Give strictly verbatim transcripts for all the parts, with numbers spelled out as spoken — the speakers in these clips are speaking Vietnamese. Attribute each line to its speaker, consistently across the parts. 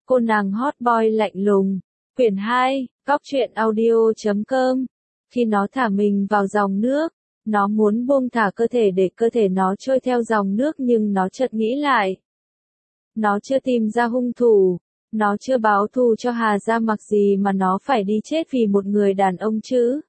Speaker 1: Cô nàng hot boy lạnh lùng. Quyển hai, góc truyện audio chấm com. Khi nó thả mình vào dòng nước, nó muốn buông thả cơ thể để cơ thể nó trôi theo dòng nước nhưng nó chợt nghĩ lại. Nó chưa tìm ra hung thủ, nó chưa báo thù cho Hà Gia Mặc gì mà nó phải đi chết vì một người đàn ông chứ.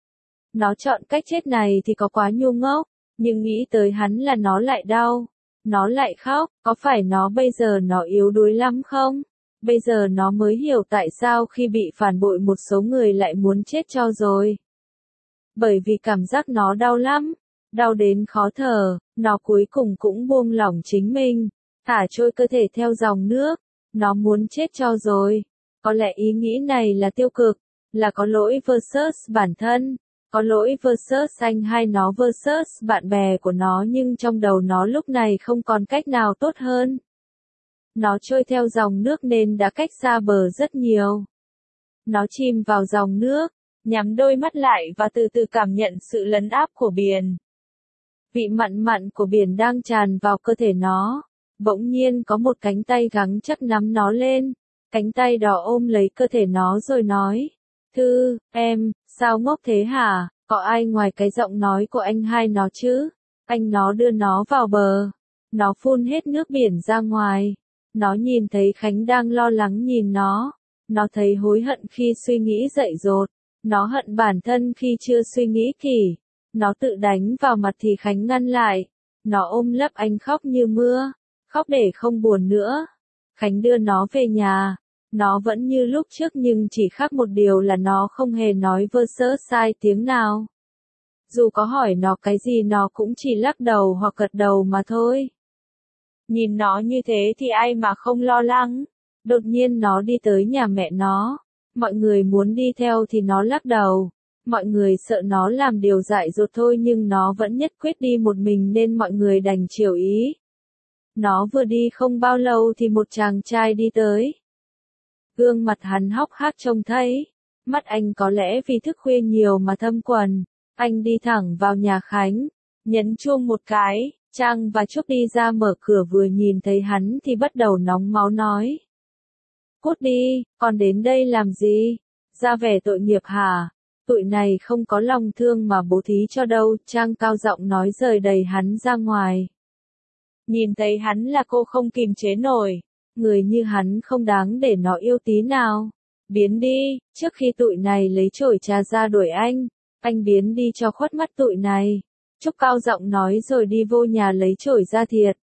Speaker 1: Nó chọn cách chết này thì có quá ngu ngốc, nhưng nghĩ tới hắn là nó lại đau. Nó lại khóc, có phải nó bây giờ nó yếu đuối lắm không? Bây giờ nó mới hiểu tại sao khi bị phản bội một số người lại muốn chết cho rồi. Bởi vì cảm giác nó đau lắm, đau đến khó thở, nó cuối cùng cũng buông lỏng chính mình, thả trôi cơ thể theo dòng nước, nó muốn chết cho rồi. Có lẽ ý nghĩ này là tiêu cực, là có lỗi versus bản thân, có lỗi versus anh hay nó versus bạn bè của nó nhưng trong đầu nó lúc này không còn cách nào tốt hơn. Nó trôi theo dòng nước nên đã cách xa bờ rất nhiều. Nó chìm vào dòng nước, nhắm đôi mắt lại và từ từ cảm nhận sự lấn áp của biển. Vị mặn mặn của biển đang tràn vào cơ thể nó. Bỗng nhiên có một cánh tay gắng chắc nắm nó lên. Cánh tay đỏ ôm lấy cơ thể nó rồi nói. Thư, em, sao ngốc thế hả? Có ai ngoài cái giọng nói của anh hai nó chứ? Anh nó đưa nó vào bờ. Nó phun hết nước biển ra ngoài. Nó nhìn thấy Khánh đang lo lắng nhìn nó. Nó thấy hối hận khi suy nghĩ dại dột. Nó hận bản thân khi chưa suy nghĩ kỹ. Nó tự đánh vào mặt thì Khánh ngăn lại. Nó ôm lấp anh khóc như mưa. Khóc để không buồn nữa. Khánh đưa nó về nhà. Nó vẫn như lúc trước nhưng chỉ khác một điều là nó không hề nói versus sai tiếng nào. Dù có hỏi nó cái gì nó cũng chỉ lắc đầu hoặc gật đầu mà thôi. Nhìn nó như thế thì ai mà không lo lắng. Đột nhiên nó đi tới nhà mẹ nó. Mọi người muốn đi theo thì nó lắc đầu. Mọi người sợ nó làm điều dại dột thôi nhưng nó vẫn nhất quyết đi một mình nên mọi người đành chiều ý. Nó vừa đi không bao lâu thì một chàng trai đi tới. Gương mặt hắn hốc hác trông thấy. Mắt anh có lẽ vì thức khuya nhiều mà thâm quầng. Anh đi thẳng vào nhà Khánh. Nhấn chuông một cái. Trang và Trúc đi ra mở cửa vừa nhìn thấy hắn thì bắt đầu nóng máu nói. Cút đi, còn đến đây làm gì? Ra vẻ tội nghiệp hả? Tụi này không có lòng thương mà bố thí cho đâu. Trang cao giọng nói rời đầy hắn ra ngoài. Nhìn thấy hắn là cô không kìm chế nổi. Người như hắn không đáng để nó yêu tí nào. Biến đi, trước khi tụi này lấy chổi trà ra đuổi anh. Anh biến đi cho khuất mắt tụi này. Trúc cao giọng nói rồi đi vô nhà lấy chổi ra thiệt.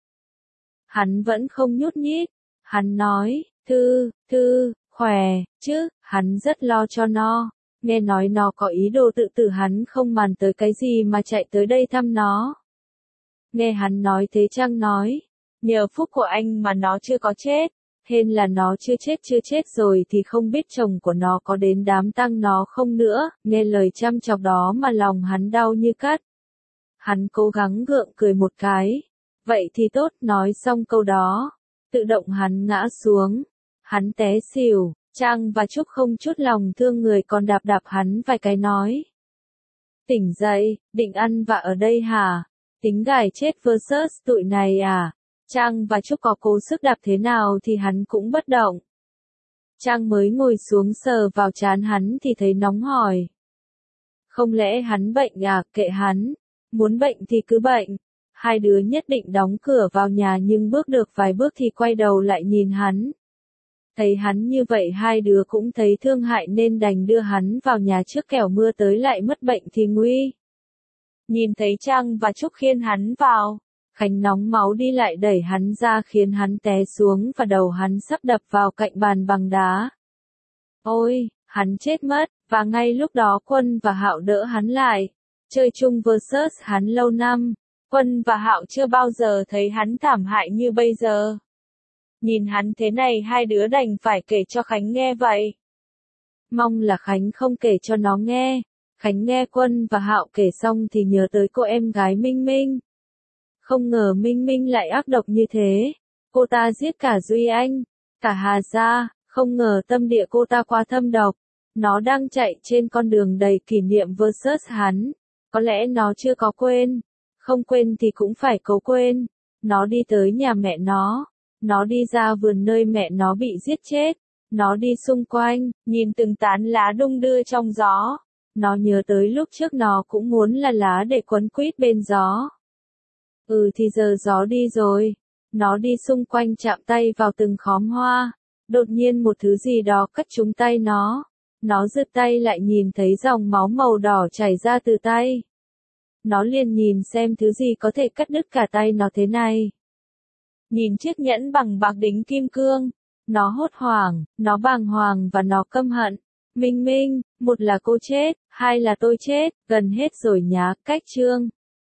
Speaker 1: Hắn vẫn không nhút nhít. Hắn nói, Thư, Thư, khỏe, chứ, hắn rất lo cho nó. Nghe nói nó có ý đồ tự tử hắn không màng tới cái gì mà chạy tới đây thăm nó. Nghe hắn nói thế Trang nói, nhờ phúc của anh mà nó chưa có chết. Hên là nó chưa chết chưa chết rồi thì không biết chồng của nó có đến đám tang nó không nữa. Nghe lời chăm chọc đó mà lòng hắn đau như cắt. Hắn cố gắng gượng cười một cái. Vậy thì tốt, nói xong câu đó. Tự động hắn ngã xuống. Hắn té xỉu. Trang và Trúc không chút lòng thương người còn đạp đạp hắn vài cái nói. Tỉnh dậy, định ăn vạ ở đây hả? Tính gài chết versus tụi này à? Trang và Trúc có cố sức đạp thế nào thì hắn cũng bất động. Trang mới ngồi xuống sờ vào trán hắn thì thấy nóng hỏi. Không lẽ hắn bệnh à? Kệ hắn. Muốn bệnh thì cứ bệnh. Hai đứa nhất định đóng cửa vào nhà nhưng bước được vài bước thì quay đầu lại nhìn hắn. Thấy hắn như vậy hai đứa cũng thấy thương hại nên đành đưa hắn vào nhà trước kẻo mưa tới lại mất bệnh thì nguy. Nhìn thấy Trang và Trúc khiêng hắn vào. Khánh nóng máu đi lại đẩy hắn ra khiến hắn té xuống và đầu hắn sắp đập vào cạnh bàn bằng đá. Ôi, hắn chết mất, và ngay lúc đó Quân và Hạo đỡ hắn lại. Chơi chung versus hắn lâu năm, Quân và Hạo chưa bao giờ thấy hắn thảm hại như bây giờ. Nhìn hắn thế này hai đứa đành phải kể cho Khánh nghe vậy. Mong là Khánh không kể cho nó nghe. Khánh nghe Quân và Hạo kể xong thì nhớ tới cô em gái Minh Minh. Không ngờ Minh Minh lại ác độc như thế. Cô ta giết cả Duy Anh, cả Hà Gia, không ngờ tâm địa cô ta quá thâm độc. Nó đang chạy trên con đường đầy kỷ niệm versus hắn. Có lẽ nó chưa có quên. Không quên thì cũng phải cố quên. Nó đi tới nhà mẹ nó. Nó đi ra vườn nơi mẹ nó bị giết chết. Nó đi xung quanh, nhìn từng tán lá đung đưa trong gió. Nó nhớ tới lúc trước nó cũng muốn là lá để quấn quýt bên gió. Ừ thì giờ gió đi rồi. Nó đi xung quanh chạm tay vào từng khóm hoa. Đột nhiên một thứ gì đó cắt trúng tay nó. Nó giơ tay lại nhìn thấy dòng máu màu đỏ chảy ra từ tay. Nó liền nhìn xem thứ gì có thể cắt đứt cả tay nó thế này. Nhìn chiếc nhẫn bằng bạc đính kim cương. Nó hốt hoảng, nó bàng hoàng và nó căm hận. Minh Minh, một là cô chết, hai là tôi chết, gần hết rồi nhá, cách chương.